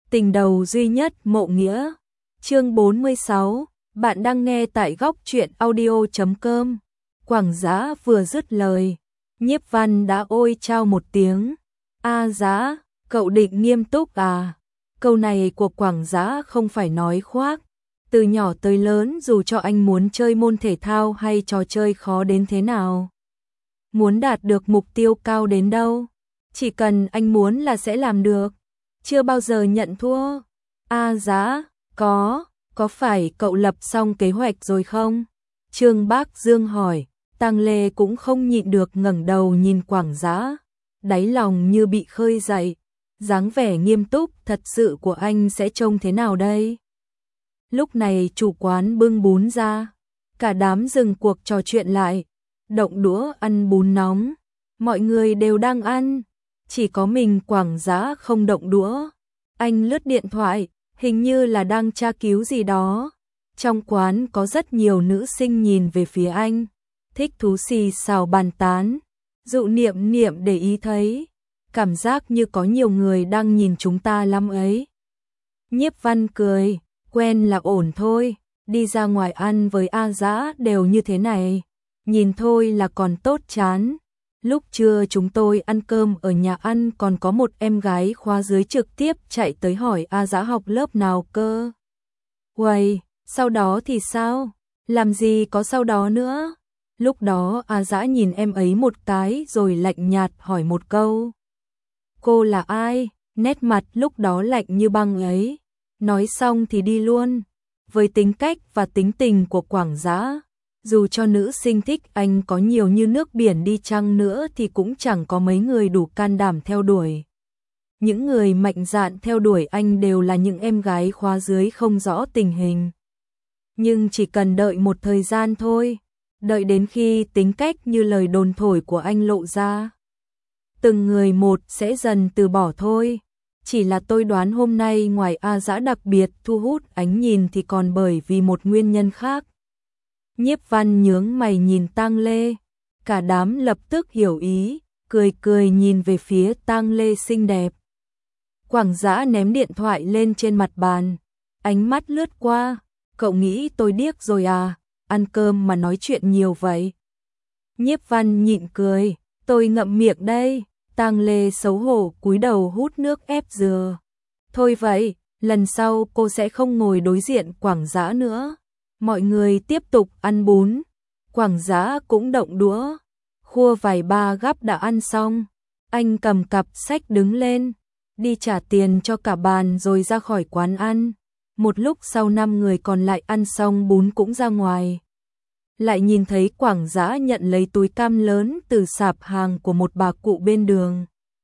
Tình đầu duy nhất Mộ Nghĩa. Chương 46, bạn đang nghe tại góc truyện audio.com. Quảng Giá vừa dứt lời, Nhiếp Văn đã ôi chao một tiếng. A Giá, cậu định nghiêm túc à? Câu này của Quảng Giá không phải nói khoác. Từ nhỏ tới lớn dù cho anh muốn chơi môn thể thao hay trò chơi khó đến thế nào, muốn đạt được mục tiêu cao đến đâu, chỉ cần anh muốn là sẽ làm được. Chưa bao giờ nhận thua. A Giá, có phải cậu lập xong kế hoạch rồi không? Trương Bác Dương hỏi. Tang Lê cũng không nhịn được ngẩng đầu nhìn Quảng Giá, đáy lòng như bị khơi dậy. Dáng vẻ nghiêm túc thật sự của anh sẽ trông thế nào đây? Lúc này chủ quán bưng bún ra, cả đám dừng cuộc trò chuyện lại, động đũa ăn bún nóng. Mọi người đều đang ăn, chỉ có mình Quảng Giá không động đũa. Anh lướt điện thoại, hình như là đang tra cứu gì đó. Trong quán có rất nhiều nữ sinh nhìn về phía anh, thích thú xì xào bàn tán. Dụ Niệm Niệm để ý thấy, cảm giác như có nhiều người đang nhìn chúng ta lắm ấy. Nhiếp Văn cười, quen là ổn thôi, đi ra ngoài ăn với A Giá đều như thế này, nhìn thôi là còn tốt chán. Lúc trưa chúng tôi ăn cơm ở nhà ăn còn có một em gái khóa dưới trực tiếp chạy tới hỏi A Giá học lớp nào cơ. Uầy, sau đó thì sao? Làm gì có sau đó nữa? Lúc đó A Giá nhìn em ấy một cái rồi lạnh nhạt hỏi một câu. Cô là ai? Nét mặt lúc đó lạnh như băng ấy. Nói xong thì đi luôn. Với tính cách và tính tình của Quảng Giá, dù cho nữ sinh thích anh có nhiều như nước biển đi chăng nữa thì cũng chẳng có mấy người đủ can đảm theo đuổi. Những người mạnh dạn theo đuổi anh đều là những em gái khóa dưới không rõ tình hình. Nhưng chỉ cần đợi một thời gian thôi, đợi đến khi tính cách như lời đồn thổi của anh lộ ra, từng người một sẽ dần từ bỏ thôi. Chỉ là tôi đoán hôm nay ngoài A Giá đặc biệt thu hút ánh nhìn thì còn bởi vì một nguyên nhân khác. Nhiếp Văn nhướng mày nhìn Tang Lê, cả đám lập tức hiểu ý, cười cười nhìn về phía Tang Lê xinh đẹp. Quảng Giá ném điện thoại lên trên mặt bàn, ánh mắt lướt qua, cậu nghĩ tôi điếc rồi à, ăn cơm mà nói chuyện nhiều vậy. Nhiếp Văn nhịn cười, tôi ngậm miệng đây. Tang Lê xấu hổ cúi đầu hút nước ép dừa. Thôi vậy, lần sau cô sẽ không ngồi đối diện Quảng Giá nữa. Mọi người tiếp tục ăn bún. Quảng Giá cũng động đũa, khua vài ba gắp đã ăn xong. Anh cầm cặp sách đứng lên, đi trả tiền cho cả bàn rồi ra khỏi quán ăn. Một lúc sau 5 người còn lại ăn xong bún cũng ra ngoài. Lại nhìn thấy Quảng Giá nhận lấy túi cam lớn từ sạp hàng của một bà cụ bên đường.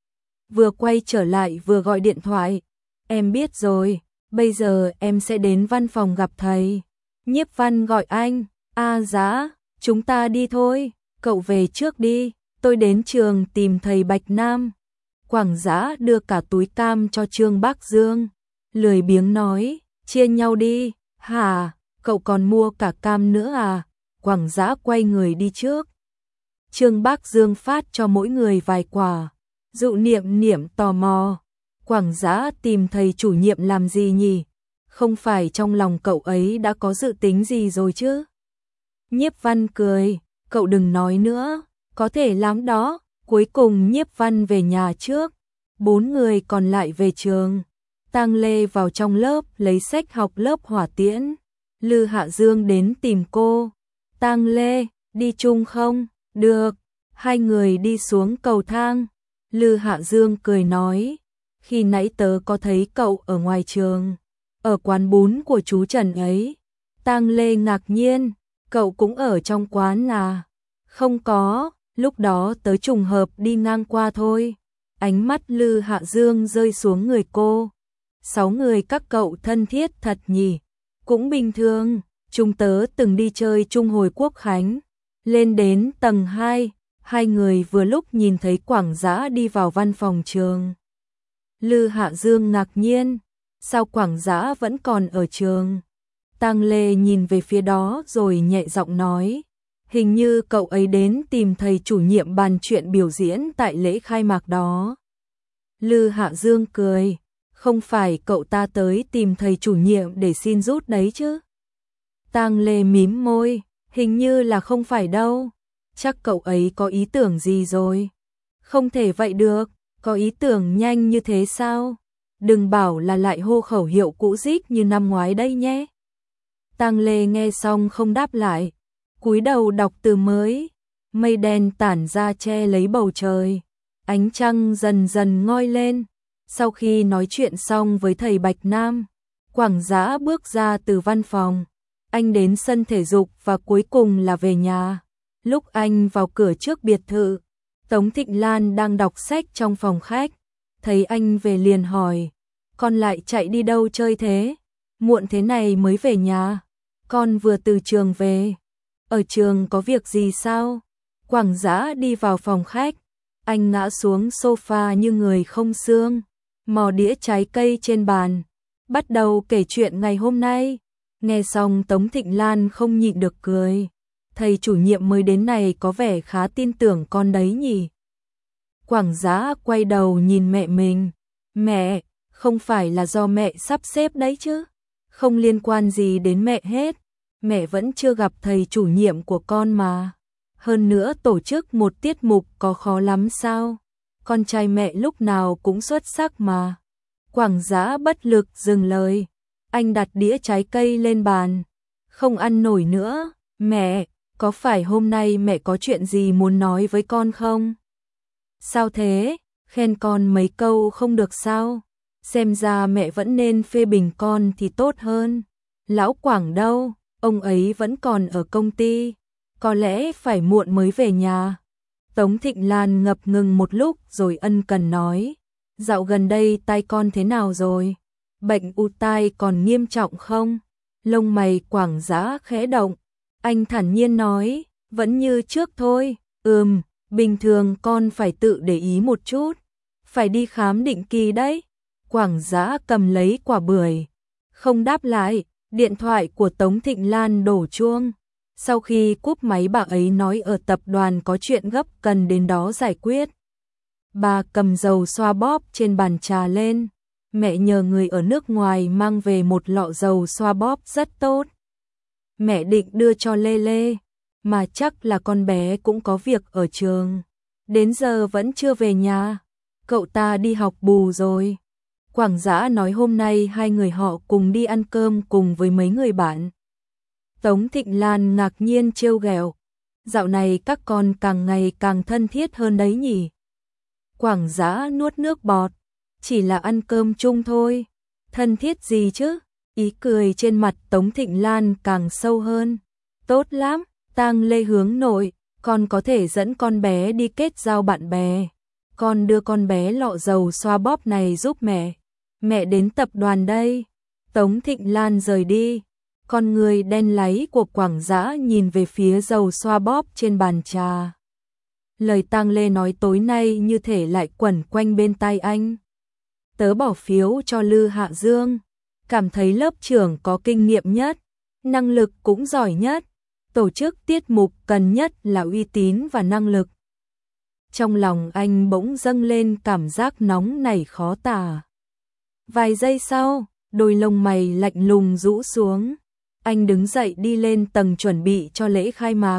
Vừa quay trở lại vừa gọi điện thoại. Em biết rồi, bây giờ em sẽ đến văn phòng gặp thầy. Nhiếp Văn gọi anh, A Giá, chúng ta đi thôi, cậu về trước đi, tôi đến trường tìm thầy Bạch Nam. Quảng Giá đưa cả túi cam cho Trương Bác Dương, lười biếng nói, chia nhau đi. Hả, cậu còn mua cả cam nữa à? Quảng Giá quay người đi trước. Trương Bác Dương phát cho mỗi người vài quả. Dụ Niệm Niệm tò mò, Quảng Giá tìm thầy chủ nhiệm làm gì nhỉ? Không phải trong lòng cậu ấy đã có dự tính gì rồi chứ? Nhiếp Văn cười, cậu đừng nói nữa, có thể lắm đó. Cuối cùng Nhiếp Văn về nhà trước, 4 người còn lại về trường. Tang Lê vào trong lớp lấy sách học lớp hỏa tiễn. Lư Hạ Dương đến tìm cô. Tang Lê, đi chung không? Được. Hai người đi xuống cầu thang. Lư Hạ Dương cười nói, khi nãy tớ có thấy cậu ở ngoài trường, ở quán bún của chú Trần ấy. Tang Lê ngạc nhiên, cậu cũng ở trong quán à? Không có, lúc đó tớ trùng hợp đi ngang qua thôi. Ánh mắt Lư Hạ Dương rơi xuống người cô. 6 người các cậu thân thiết thật nhỉ? Cũng bình thường, chúng tớ từng đi chơi chung hồi Quốc Khánh. Lên đến tầng 2, hai người vừa lúc nhìn thấy Quảng Giá đi vào văn phòng trường. Lư Hạ Dương ngạc nhiên, sao Quảng Giá vẫn còn ở trường? Tang Lê nhìn về phía đó rồi nhẹ giọng nói, hình như cậu ấy đến tìm thầy chủ nhiệm bàn chuyện biểu diễn tại lễ khai mạc đó. Lư Hạ Dương cười, Không phải cậu ta tới tìm thầy chủ nhiệm để xin rút đấy chứ? Tang Lê mím môi, hình như là không phải đâu. Chắc cậu ấy có ý tưởng gì rồi. Không thể vậy được, có ý tưởng nhanh như thế sao? Đừng bảo là lại hô khẩu hiệu cũ rích như năm ngoái đây nhé. Tang Lê nghe xong không đáp lại, cúi đầu đọc từ mới. Mây đen tản ra che lấy bầu trời, ánh trăng dần dần ngoi lên. Sau khi nói chuyện xong với thầy Bạch Nam, Quảng Dã bước ra từ văn phòng. Anh đến sân thể dục và cuối cùng là về nhà. Lúc anh vào cửa trước biệt thự, Tống Thịnh Lan đang đọc sách trong phòng khách. Thấy anh về liền hỏi, con lại chạy đi đâu chơi thế? Muộn thế này mới về nhà. Con vừa từ trường về. Ở trường có việc gì sao? Quảng Dã đi vào phòng khách. Anh ngã xuống sofa như người không xương, mò đĩa trái cây trên bàn, bắt đầu kể chuyện ngày hôm nay. Nghe xong Tống Thịnh Lan không nhịn được cười. Thầy chủ nhiệm mới đến này có vẻ khá tin tưởng con đấy nhỉ. Quảng Dã quay đầu nhìn mẹ mình. Mẹ, không phải là do mẹ sắp xếp đấy chứ? Không liên quan gì đến mẹ hết. Mẹ vẫn chưa gặp thầy chủ nhiệm của con mà. Hơn nữa tổ chức một tiết mục có khó lắm sao? Con trai mẹ lúc nào cũng xuất sắc mà. Quảng Dã bất lực dừng lời. Anh đặt đĩa trái cây lên bàn. Không ăn nổi nữa. Mẹ, có phải hôm nay mẹ có chuyện gì muốn nói với con không? Sao thế? Khen con mấy câu không được sao? Xem ra mẹ vẫn nên phê bình con thì tốt hơn. Lão Quảng đâu? Ông ấy vẫn còn ở công ty. Có lẽ phải muộn mới về nhà. Tống Thịnh Lan ngập ngừng một lúc rồi ân cần nói. Dạo gần đây tai con thế nào rồi? Bệnh u tai còn nghiêm trọng không? Lông mày Quảng Dã khẽ động. Anh thản nhiên nói, vẫn như trước thôi. Bình thường con phải tự để ý một chút. Phải đi khám định kỳ đấy. Quảng Dã cầm lấy quả bưởi. Không đáp lại, điện thoại của Tống Thịnh Lan đổ chuông. Sau khi cúp máy bà ấy nói ở tập đoàn có chuyện gấp cần đến đó giải quyết. Bà cầm dầu xoa bóp trên bàn trà lên. Mẹ nhờ người ở nước ngoài mang về một lọ dầu xoa bóp rất tốt. Mẹ định đưa cho Lê Lê, mà chắc là con bé cũng có việc ở trường. Đến giờ vẫn chưa về nhà. Cậu ta đi học bù rồi. Quảng Dã nói hôm nay hai người họ cùng đi ăn cơm cùng với mấy người bạn. Tống Thịnh Lan ngạc nhiên trêu ghẹo. Dạo này các con càng ngày càng thân thiết hơn đấy nhỉ. Quảng Dã nuốt nước bọt. Chỉ là ăn cơm chung thôi. Thân thiết gì chứ? Ý cười trên mặt Tống Thịnh Lan càng sâu hơn. Tốt lắm, Tang Lê hướng nội. Con có thể dẫn con bé đi kết giao bạn bè. Con đưa con bé lọ dầu xoa bóp này giúp mẹ. Mẹ đến tập đoàn đây. Tống Thịnh Lan rời đi. Con người đen láy của Quảng Dã nhìn về phía dầu xoa bóp trên bàn trà. Lời Tang Lê nói tối nay như thể lại quẩn quanh bên tai anh. Tớ bỏ phiếu cho Lư Hạ Dương. Cảm thấy lớp trưởng có kinh nghiệm nhất, năng lực cũng giỏi nhất. Tổ chức tiết mục cần nhất là uy tín và năng lực. Trong lòng anh bỗng dâng lên cảm giác nóng nảy khó tả. Vài giây sau, đôi lông mày lạnh lùng rũ xuống. Anh đứng dậy đi lên tầng chuẩn bị cho lễ khai mạc.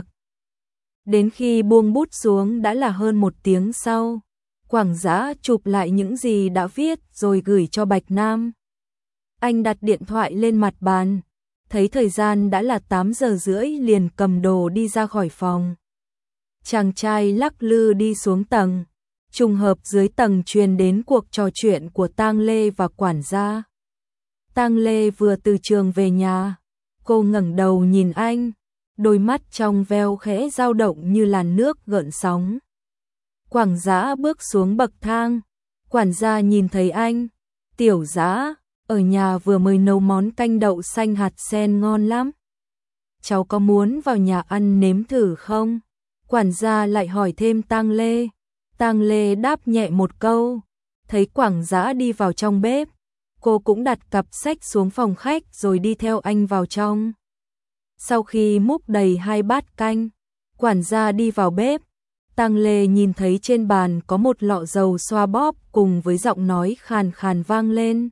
Đến khi buông bút xuống đã là hơn 1 tiếng sau. Quảng Dã chụp lại những gì đã viết rồi gửi cho Bạch Nam. Anh đặt điện thoại lên mặt bàn. Thấy thời gian đã là 8 giờ rưỡi liền cầm đồ đi ra khỏi phòng. Chàng trai lắc lư đi xuống tầng. Trùng hợp dưới tầng truyền đến cuộc trò chuyện của Tang Lê và quản gia. Tang Lê vừa từ trường về nhà. Cô ngẩng đầu nhìn anh. Đôi mắt trong veo khẽ dao động như làn nước gợn sóng. Quảng Dã bước xuống bậc thang. Quản gia nhìn thấy anh. Tiểu Dã, ở nhà vừa mới nấu món canh đậu xanh hạt sen ngon lắm. Cháu có muốn vào nhà ăn nếm thử không? Quản gia lại hỏi thêm Tang Lê. Tang Lê đáp nhẹ một câu. Thấy Quảng Dã đi vào trong bếp. Cô cũng đặt cặp sách xuống phòng khách rồi đi theo anh vào trong. Sau khi múc đầy 2 bát canh, quản gia đi vào bếp. Tang Lê nhìn thấy trên bàn có một lọ dầu xoa bóp cùng với giọng nói khàn khàn vang lên.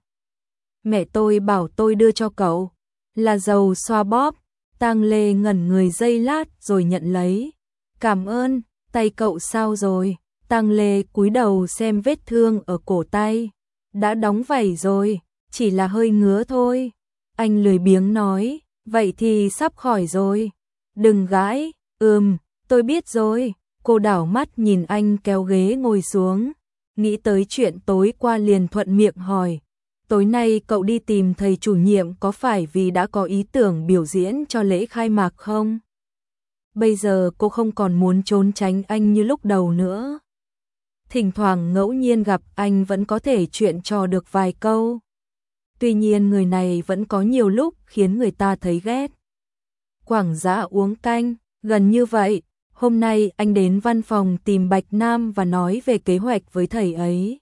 Mẹ tôi bảo tôi đưa cho cậu. Là dầu xoa bóp. Tang Lê ngẩn người giây lát rồi nhận lấy. Cảm ơn, tay cậu sao rồi? Tang Lê cúi đầu xem vết thương ở cổ tay. Đã đóng vảy rồi, chỉ là hơi ngứa thôi. Anh lười biếng nói, vậy thì sắp khỏi rồi. Đừng gãi, tôi biết rồi. Cô đảo mắt nhìn anh kéo ghế ngồi xuống. Nghĩ tới chuyện tối qua liền thuận miệng hỏi. Tối nay cậu đi tìm thầy chủ nhiệm có phải vì đã có ý tưởng biểu diễn cho lễ khai mạc không? Bây giờ cô không còn muốn trốn tránh anh như lúc đầu nữa. Thỉnh thoảng ngẫu nhiên gặp anh vẫn có thể chuyện trò được vài câu. Tuy nhiên người này vẫn có nhiều lúc khiến người ta thấy ghét. Quảng Dã uống canh, gần như vậy. Hôm nay anh đến văn phòng tìm Bạch Nam và nói về kế hoạch với thầy ấy.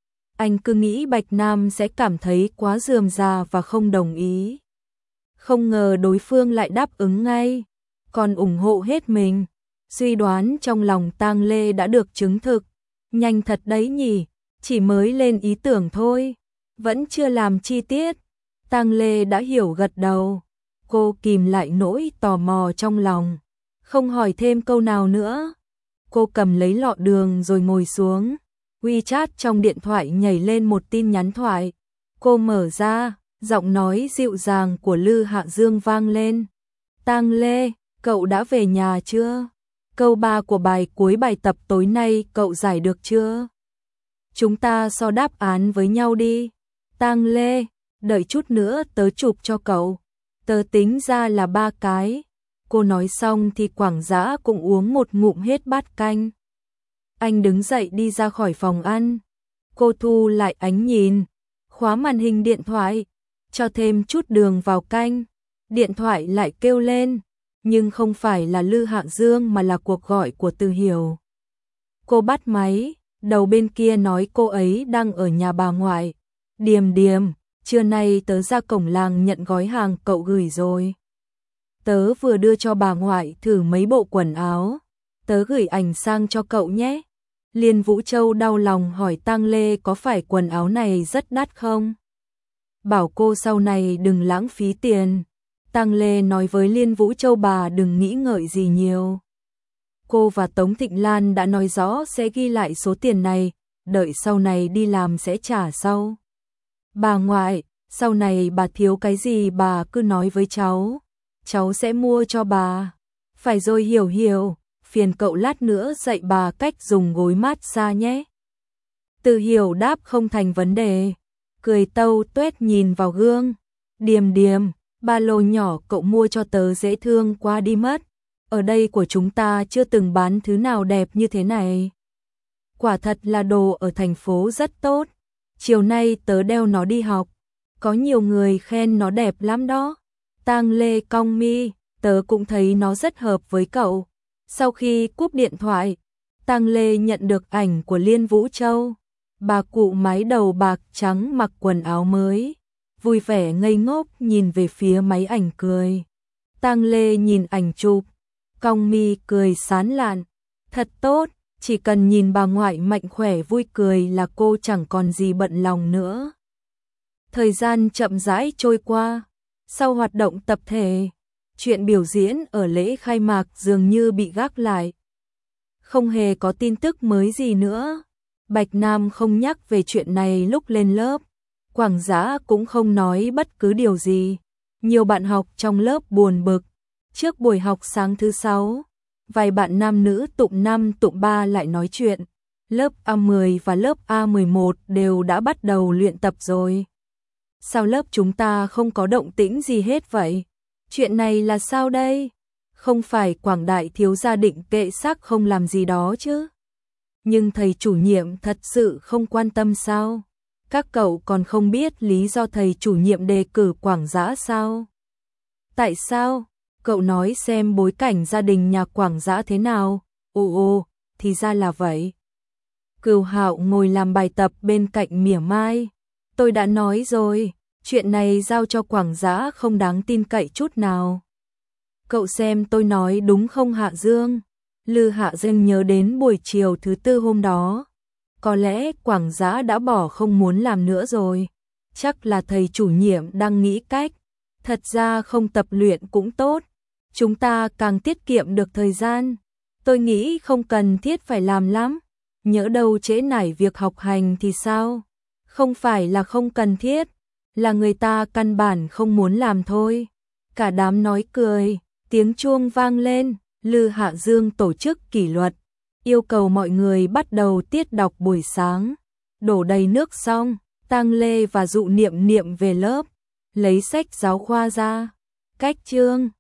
Anh cứ nghĩ Bạch Nam sẽ cảm thấy quá rườm rà và không đồng ý. Không ngờ đối phương lại đáp ứng ngay, còn ủng hộ hết mình. Suy đoán trong lòng Tang Lê đã được chứng thực. Nhanh thật đấy nhỉ, chỉ mới lên ý tưởng thôi, vẫn chưa làm chi tiết. Tang Lê đã hiểu gật đầu. Cô kìm lại nỗi tò mò trong lòng, không hỏi thêm câu nào nữa. Cô cầm lấy lọ đường rồi ngồi xuống. WeChat trong điện thoại nhảy lên một tin nhắn thoại. Cô mở ra, giọng nói dịu dàng của Lư Hạ Dương vang lên. Tang Lê, cậu đã về nhà chưa? Câu 3 của bài cuối bài tập tối nay cậu giải được chưa? Chúng ta so đáp án với nhau đi. Tang Lê, đợi chút nữa tớ chụp cho cậu. Tớ tính ra là 3 cái. Cô nói xong thì Quảng Dã cũng uống một ngụm hết bát canh. Anh đứng dậy đi ra khỏi phòng ăn. Cô thu lại ánh nhìn, khóa màn hình điện thoại, cho thêm chút đường vào canh. Điện thoại lại kêu lên, nhưng không phải là Lư Hạ Dương mà là cuộc gọi của Từ Hiểu. Cô bắt máy, đầu bên kia nói cô ấy đang ở nhà bà ngoại. Điềm Điềm, trưa nay tớ ra cổng làng nhận gói hàng cậu gửi rồi. Tớ vừa đưa cho bà ngoại thử mấy bộ quần áo. Tớ gửi ảnh sang cho cậu nhé. Liên Vũ Châu đau lòng hỏi Tang Lê có phải quần áo này rất đắt không? Bảo cô sau này đừng lãng phí tiền. Tang Lê nói với Liên Vũ Châu bà đừng nghĩ ngợi gì nhiều. Cô và Tống Thịnh Lan đã nói rõ sẽ ghi lại số tiền này, đợi sau này đi làm sẽ trả sau. Bà ngoại, sau này bà thiếu cái gì bà cứ nói với cháu sẽ mua cho bà. Phải rồi Hiểu Hiểu, phiền cậu lát nữa dạy bà cách dùng gối massage nhé. Từ Hiểu đáp không thành vấn đề, cười tâu tuét nhìn vào gương. Điềm Điềm, ba lô nhỏ cậu mua cho tớ dễ thương quá đi mất. Ở đây của chúng ta chưa từng bán thứ nào đẹp như thế này. Quả thật là đồ ở thành phố rất tốt. Chiều nay tớ đeo nó đi học. Có nhiều người khen nó đẹp lắm đó. Tang Lê cong mi, tớ cũng thấy nó rất hợp với cậu. Sau khi cúp điện thoại, Tang Lê nhận được ảnh của Liên Vũ Châu. Bà cụ mái đầu bạc trắng mặc quần áo mới, vui vẻ ngây ngốc nhìn về phía máy ảnh cười. Tang Lê nhìn ảnh chụp, cong mi cười sán lạn. Thật tốt, chỉ cần nhìn bà ngoại mạnh khỏe vui cười là cô chẳng còn gì bận lòng nữa. Thời gian chậm rãi trôi qua. Sau hoạt động tập thể, chuyện biểu diễn ở lễ khai mạc dường như bị gác lại. Không hề có tin tức mới gì nữa. Bạch Nam không nhắc về chuyện này lúc lên lớp. Quảng Dã cũng không nói bất cứ điều gì. Nhiều bạn học trong lớp buồn bực. Trước buổi học sáng thứ 6, vài bạn nam nữ tụng 5 tụng 3 lại nói chuyện. Lớp A10 và lớp A11 đều đã bắt đầu luyện tập rồi. Sao lớp chúng ta không có động tĩnh gì hết vậy? Chuyện này là sao đây? Không phải Quảng Đại thiếu gia định kệ xác không làm gì đó chứ? Nhưng thầy chủ nhiệm thật sự không quan tâm sao? Các cậu còn không biết lý do thầy chủ nhiệm đề cử Quảng Dã sao? Tại sao? Cậu nói xem bối cảnh gia đình nhà Quảng Dã thế nào? Ồ, thì ra là vậy. Cửu Hạo ngồi làm bài tập bên cạnh mỉa mai. Tôi đã nói rồi, chuyện này giao cho Quảng Dã không đáng tin cậy chút nào. Cậu xem tôi nói đúng không Hạ Dương? Lư Hạ Dương nhớ đến buổi chiều thứ tư hôm đó. Có lẽ Quảng Giá đã bỏ không muốn làm nữa rồi. Chắc là thầy chủ nhiệm đang nghĩ cách. Thật ra không tập luyện cũng tốt. Chúng ta càng tiết kiệm được thời gian. Tôi nghĩ không cần thiết phải làm lắm. Nhỡ đâu trễ nải việc học hành thì sao? Không phải là không cần thiết, là người ta căn bản không muốn làm thôi. Cả đám nói cười, tiếng chuông vang lên, Lư Hạ Dương tổ chức kỷ luật, yêu cầu mọi người bắt đầu tiết đọc buổi sáng. Đổ đầy nước xong, Tang Lê và Dụ Niệm Niệm về lớp, lấy sách giáo khoa ra, cách chương.